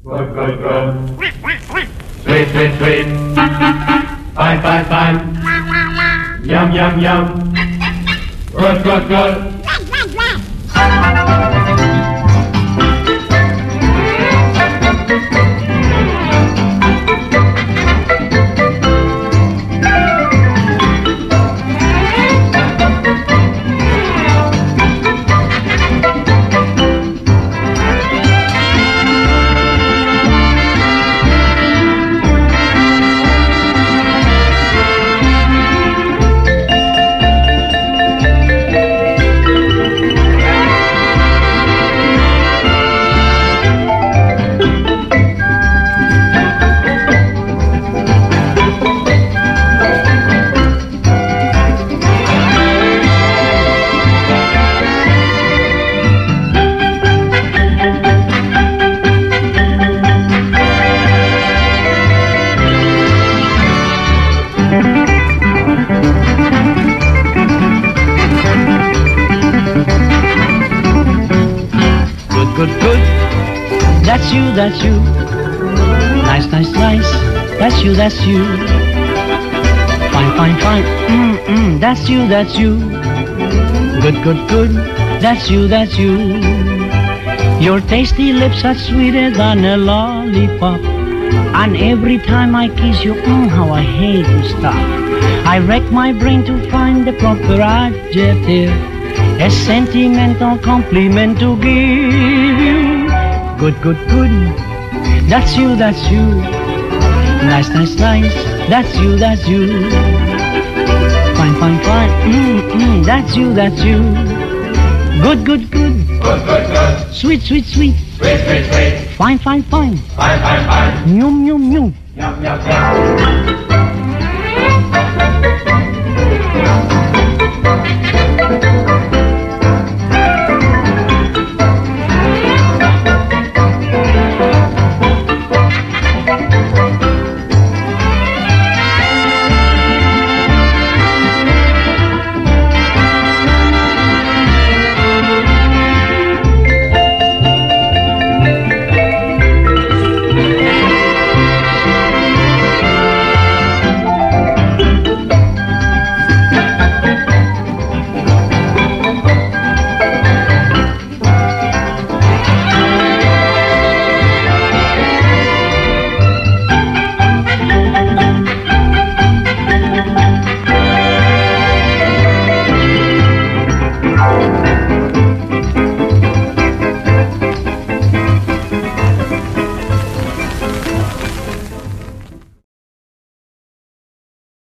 Good, good, good. Sweet, sweet, sweet. Fine, fine, fine. Yum, yum, yum. Good, good, good. Good, good, that's you, that's you. Nice, nice, nice, that's you, that's you. Fine, fine, fine, that's you, that's you. Good, good, good, that's you, that's you. Your tasty lips are sweeter than a lollipop. And every time I kiss you, how I hate to stop. I wreck my brain to find the proper adjective, a sentimental compliment to give you. Good, good, good, that's you, that's you. Nice, nice, nice, that's you, that's you. Fine, fine, fine, that's you, that's you. Good, good, good. Good, good, good. Sweet, sweet, sweet. Sweet, sweet, sweet. Fine, fine, fine. Fine, fine, fine. Yum, yum, yum. Yum, yum, yum.